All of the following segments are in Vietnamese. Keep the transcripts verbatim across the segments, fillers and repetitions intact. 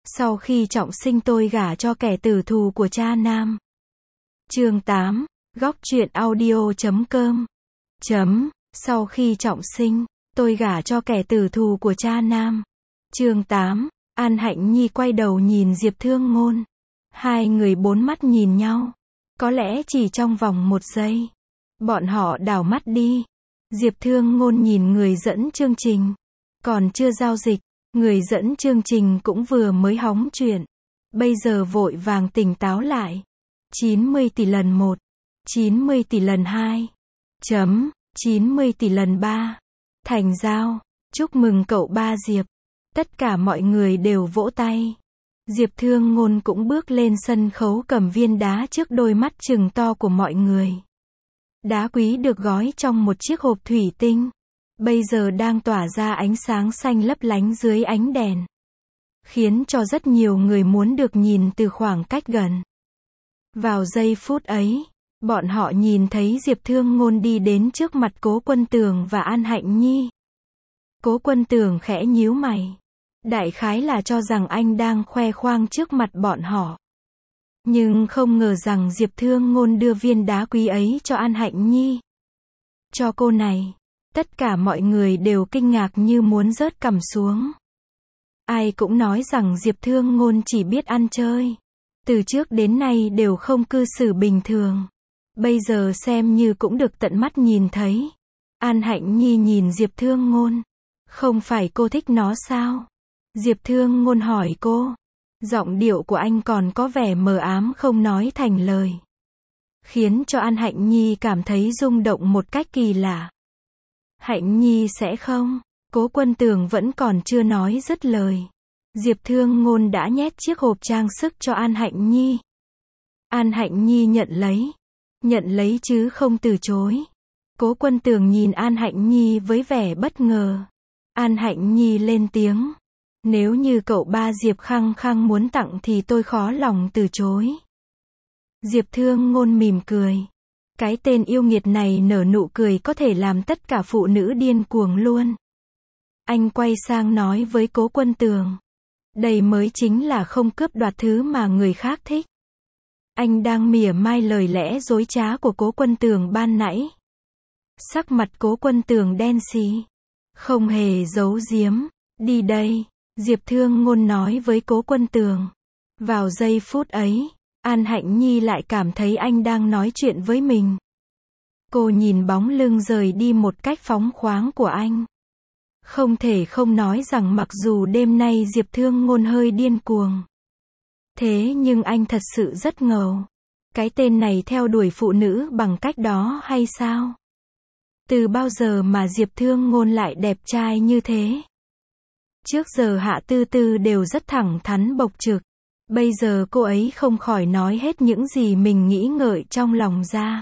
Sau khi trọng sinh tôi gả cho kẻ tử thù của cha nam. Chương tám, góc truyện audio chấm com. Chấm, sau khi trọng sinh, tôi gả cho kẻ tử thù của cha nam. Chương tám, An Hạnh Nhi quay đầu nhìn Diệp Thương Ngôn. Hai người bốn mắt nhìn nhau. Có lẽ chỉ trong vòng một giây. Bọn họ đảo mắt đi. Diệp Thương Ngôn nhìn người dẫn chương trình. Còn chưa giao dịch, người dẫn chương trình cũng vừa mới hóng chuyện. Bây giờ vội vàng tỉnh táo lại. chín mươi tỷ lần một, chín mươi tỷ lần hai, chấm, chín mươi tỷ lần ba. Thành giao, chúc mừng cậu ba Diệp. Tất cả mọi người đều vỗ tay. Diệp Thương Ngôn cũng bước lên sân khấu cầm viên đá trước đôi mắt trừng to của mọi người. Đá quý được gói trong một chiếc hộp thủy tinh. Bây giờ đang tỏa ra ánh sáng xanh lấp lánh dưới ánh đèn. Khiến cho rất nhiều người muốn được nhìn từ khoảng cách gần. Vào giây phút ấy, bọn họ nhìn thấy Diệp Thương Ngôn đi đến trước mặt Cố Quân Tường và An Hạnh Nhi. Cố Quân Tường khẽ nhíu mày. Đại khái là cho rằng anh đang khoe khoang trước mặt bọn họ. Nhưng không ngờ rằng Diệp Thương Ngôn đưa viên đá quý ấy cho An Hạnh Nhi. Cho cô này. Tất cả mọi người đều kinh ngạc như muốn rớt cằm xuống. Ai cũng nói rằng Diệp Thương Ngôn chỉ biết ăn chơi. Từ trước đến nay đều không cư xử bình thường. Bây giờ xem như cũng được tận mắt nhìn thấy. An Hạnh Nhi nhìn Diệp Thương Ngôn. Không phải cô thích nó sao? Diệp Thương Ngôn hỏi cô. Giọng điệu của anh còn có vẻ mờ ám không nói thành lời. Khiến cho An Hạnh Nhi cảm thấy rung động một cách kỳ lạ. Hạnh Nhi sẽ không. Cố Quân Tường vẫn còn chưa nói dứt lời. Diệp Thương Ngôn đã nhét chiếc hộp trang sức cho An Hạnh Nhi. An Hạnh Nhi nhận lấy. Nhận lấy chứ không từ chối. Cố Quân Tường nhìn An Hạnh Nhi với vẻ bất ngờ. An Hạnh Nhi lên tiếng. Nếu như cậu ba Diệp khăng khăng muốn tặng thì tôi khó lòng từ chối. Diệp Thương Ngôn mỉm cười. Cái tên yêu nghiệt này nở nụ cười có thể làm tất cả phụ nữ điên cuồng luôn. Anh quay sang nói với Cố Quân Tường. Đây mới chính là không cướp đoạt thứ mà người khác thích. Anh đang mỉa mai lời lẽ dối trá của Cố Quân Tường ban nãy. Sắc mặt Cố Quân Tường đen xì. Không hề giấu giếm. Đi đây. Diệp Thương Ngôn nói với Cố Quân Tường. Vào giây phút ấy, An Hạnh Nhi lại cảm thấy anh đang nói chuyện với mình. Cô nhìn bóng lưng rời đi một cách phóng khoáng của anh. Không thể không nói rằng mặc dù đêm nay Diệp Thương Ngôn hơi điên cuồng. Thế nhưng anh thật sự rất ngầu. Cái tên này theo đuổi phụ nữ bằng cách đó hay sao? Từ bao giờ mà Diệp Thương Ngôn lại đẹp trai như thế? Trước giờ Hạ Tư Tư đều rất thẳng thắn bộc trực. Bây giờ cô ấy không khỏi nói hết những gì mình nghĩ ngợi trong lòng ra.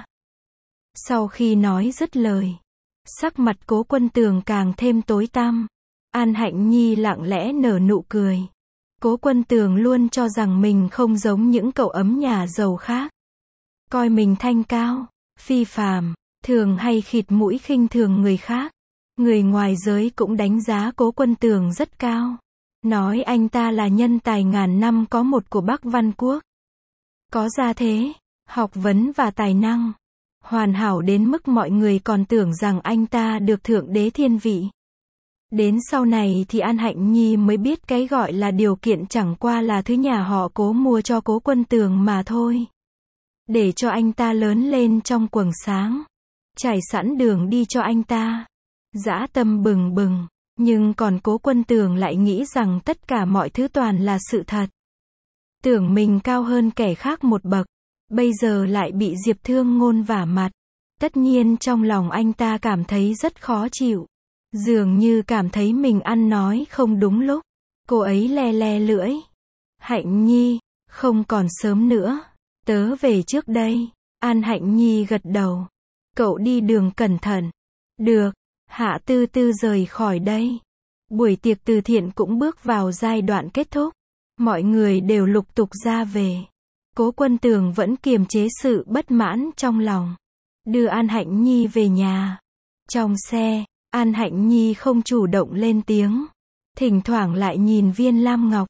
Sau khi nói dứt lời, sắc mặt Cố Quân Tường càng thêm tối tăm. An Hạnh Nhi lặng lẽ nở nụ cười. Cố Quân Tường luôn cho rằng mình không giống những cậu ấm nhà giàu khác. Coi mình thanh cao, phi phàm, thường hay khịt mũi khinh thường người khác. Người ngoài giới cũng đánh giá Cố Quân Tường rất cao. Nói anh ta là nhân tài ngàn năm có một của Bắc Văn Quốc. Có gia thế, học vấn và tài năng. Hoàn hảo đến mức mọi người còn tưởng rằng anh ta được thượng đế thiên vị. Đến sau này thì An Hạnh Nhi mới biết cái gọi là điều kiện chẳng qua là thứ nhà họ Cố mua cho Cố Quân Tường mà thôi. Để cho anh ta lớn lên trong quầng sáng. Trải sẵn đường đi cho anh ta. Dã tâm bừng bừng. Nhưng còn Cố Quân Tường lại nghĩ rằng tất cả mọi thứ toàn là sự thật. Tưởng mình cao hơn kẻ khác một bậc. Bây giờ lại bị Diệp Thương Ngôn vả mặt. Tất nhiên trong lòng anh ta cảm thấy rất khó chịu. Dường như cảm thấy mình ăn nói không đúng lúc. Cô ấy le le lưỡi. Hạnh Nhi, không còn sớm nữa. Tớ về trước đây. An Hạnh Nhi gật đầu. Cậu đi đường cẩn thận. Được. Hạ Tư Tư rời khỏi đây. Buổi tiệc từ thiện cũng bước vào giai đoạn kết thúc. Mọi người đều lục tục ra về. Cố Quân Tường vẫn kiềm chế sự bất mãn trong lòng. Đưa An Hạnh Nhi về nhà. Trong xe, An Hạnh Nhi không chủ động lên tiếng. Thỉnh thoảng lại nhìn Viên Lam Ngọc.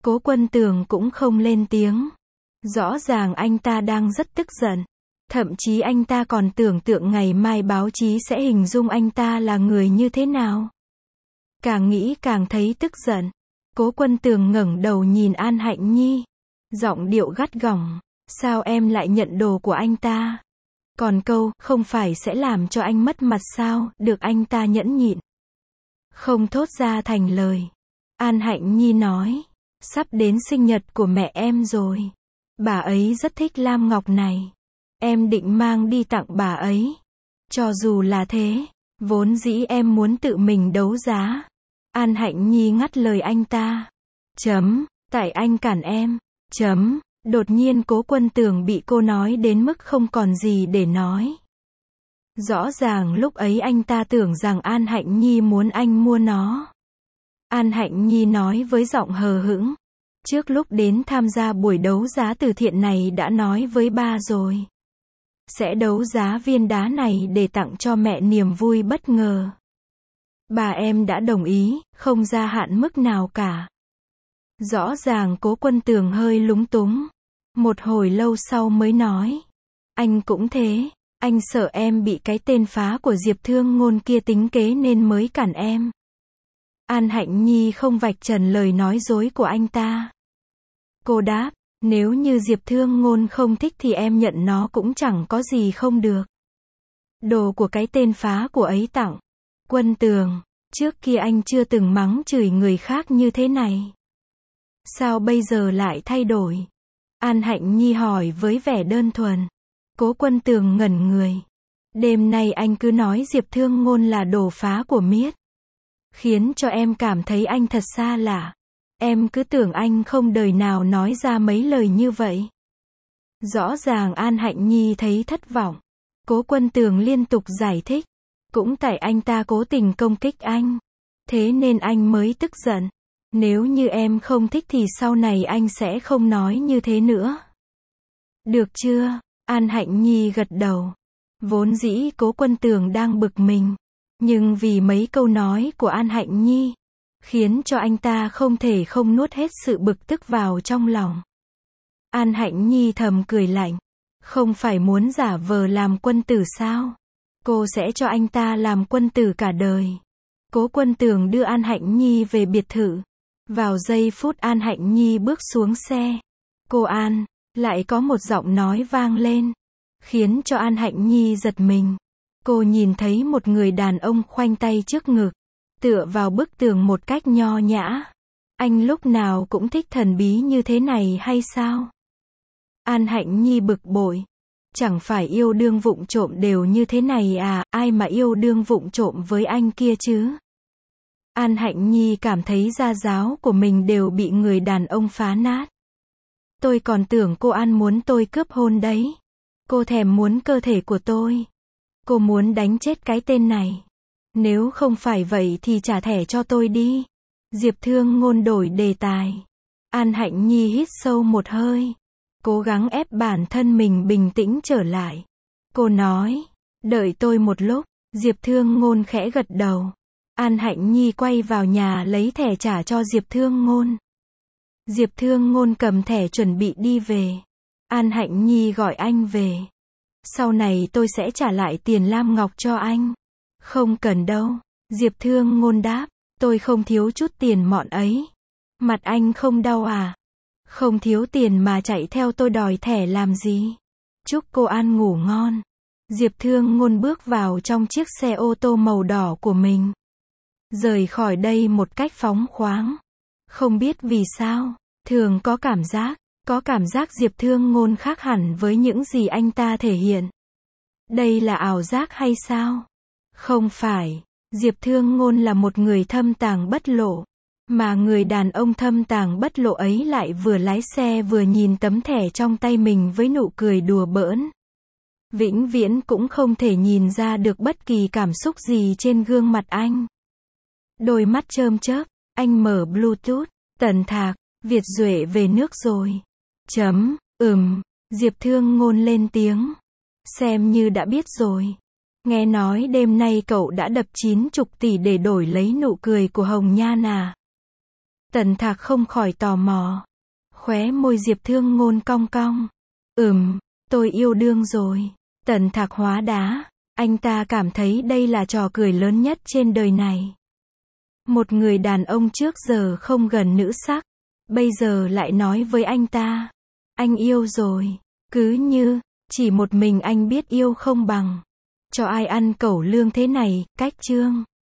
Cố Quân Tường cũng không lên tiếng. Rõ ràng anh ta đang rất tức giận. Thậm chí anh ta còn tưởng tượng ngày mai báo chí sẽ hình dung anh ta là người như thế nào. Càng nghĩ càng thấy tức giận. Cố Quân Tường ngẩng đầu nhìn An Hạnh Nhi. Giọng điệu gắt gỏng. Sao em lại nhận đồ của anh ta? Còn câu, không phải sẽ làm cho anh mất mặt sao, được anh ta nhẫn nhịn. Không thốt ra thành lời. An Hạnh Nhi nói. Sắp đến sinh nhật của mẹ em rồi. Bà ấy rất thích lam ngọc này. Em định mang đi tặng bà ấy. Cho dù là thế, vốn dĩ em muốn tự mình đấu giá. An Hạnh Nhi ngắt lời anh ta. Chấm, tại anh cản em. Chấm, đột nhiên Cố Quân Tường bị cô nói đến mức không còn gì để nói. Rõ ràng lúc ấy anh ta tưởng rằng An Hạnh Nhi muốn anh mua nó. An Hạnh Nhi nói với giọng hờ hững. Trước lúc đến tham gia buổi đấu giá từ thiện này đã nói với ba rồi. Sẽ đấu giá viên đá này để tặng cho mẹ niềm vui bất ngờ. Bà em đã đồng ý, không gia hạn mức nào cả. Rõ ràng Cố Quân Tường hơi lúng túng. Một hồi lâu sau mới nói. Anh cũng thế, anh sợ em bị cái tên phá của Diệp Thương Ngôn kia tính kế nên mới cản em. An Hạnh Nhi không vạch trần lời nói dối của anh ta. Cô đáp, nếu như Diệp Thương Ngôn không thích thì em nhận nó cũng chẳng có gì không được. Đồ của cái tên phá của ấy tặng. Quân Tường, trước kia anh chưa từng mắng chửi người khác như thế này. Sao bây giờ lại thay đổi? An Hạnh Nhi hỏi với vẻ đơn thuần. Cố Quân Tường ngẩn người. Đêm nay anh cứ nói Diệp Thương Ngôn là đồ phá của Miết. Khiến cho em cảm thấy anh thật xa lạ. Em cứ tưởng anh không đời nào nói ra mấy lời như vậy. Rõ ràng An Hạnh Nhi thấy thất vọng. Cố Quân Tường liên tục giải thích. Cũng tại anh ta cố tình công kích anh. Thế nên anh mới tức giận. Nếu như em không thích thì sau này anh sẽ không nói như thế nữa. Được chưa? An Hạnh Nhi gật đầu. Vốn dĩ Cố Quân Tường đang bực mình. Nhưng vì mấy câu nói của An Hạnh Nhi, khiến cho anh ta không thể không nuốt hết sự bực tức vào trong lòng. An Hạnh Nhi thầm cười lạnh. Không phải muốn giả vờ làm quân tử sao? Cô sẽ cho anh ta làm quân tử cả đời. Cố Quân Tường đưa An Hạnh Nhi về biệt thự. Vào giây phút An Hạnh Nhi bước xuống xe. Cô An, lại có một giọng nói vang lên. Khiến cho An Hạnh Nhi giật mình. Cô nhìn thấy một người đàn ông khoanh tay trước ngực. Tựa vào bức tường một cách nho nhã. Anh lúc nào cũng thích thần bí như thế này hay sao? An Hạnh Nhi bực bội. Chẳng phải yêu đương vụng trộm đều như thế này à, ai mà yêu đương vụng trộm với anh kia chứ? An Hạnh Nhi cảm thấy da dáo của mình đều bị người đàn ông phá nát. Tôi còn tưởng cô An muốn tôi cướp hôn đấy. Cô thèm muốn cơ thể của tôi. Cô muốn đánh chết cái tên này. Nếu không phải vậy thì trả thẻ cho tôi đi. Diệp Thương Ngôn đổi đề tài. An Hạnh Nhi hít sâu một hơi. Cố gắng ép bản thân mình bình tĩnh trở lại. Cô nói, đợi tôi một lúc. Diệp Thương Ngôn khẽ gật đầu. An Hạnh Nhi quay vào nhà lấy thẻ trả cho Diệp Thương Ngôn. Diệp Thương Ngôn cầm thẻ chuẩn bị đi về. An Hạnh Nhi gọi anh về. Sau này tôi sẽ trả lại tiền lam ngọc cho anh. Không cần đâu. Diệp Thương Ngôn đáp. Tôi không thiếu chút tiền mọn ấy. Mặt anh không đau à? Không thiếu tiền mà chạy theo tôi đòi thẻ làm gì? Chúc cô An ngủ ngon. Diệp Thương Ngôn bước vào trong chiếc xe ô tô màu đỏ của mình. Rời khỏi đây một cách phóng khoáng. Không biết vì sao, thường có cảm giác, có cảm giác Diệp Thương Ngôn khác hẳn với những gì anh ta thể hiện. Đây là ảo giác hay sao? Không phải, Diệp Thương Ngôn là một người thâm tàng bất lộ. Mà người đàn ông thâm tàng bất lộ ấy lại vừa lái xe vừa nhìn tấm thẻ trong tay mình với nụ cười đùa bỡn. Vĩnh viễn cũng không thể nhìn ra được bất kỳ cảm xúc gì trên gương mặt anh. Đôi mắt chớm chớp, anh mở Bluetooth. Tần Thạc, Việt Duệ về nước rồi. Chấm, ừm, Diệp Thương Ngôn lên tiếng. Xem như đã biết rồi. Nghe nói đêm nay cậu đã đập chín chục tỷ để đổi lấy nụ cười của Hồng Nhan à? Tần Thạc không khỏi tò mò. Khóe môi Diệp Thương Ngôn cong cong. Ừm, tôi yêu đương rồi. Tần Thạc hóa đá. Anh ta cảm thấy đây là trò cười lớn nhất trên đời này. Một người đàn ông trước giờ không gần nữ sắc, bây giờ lại nói với anh ta, anh yêu rồi. Cứ như, chỉ một mình anh biết yêu không bằng. Cho ai ăn cẩu lương thế này, cách chương.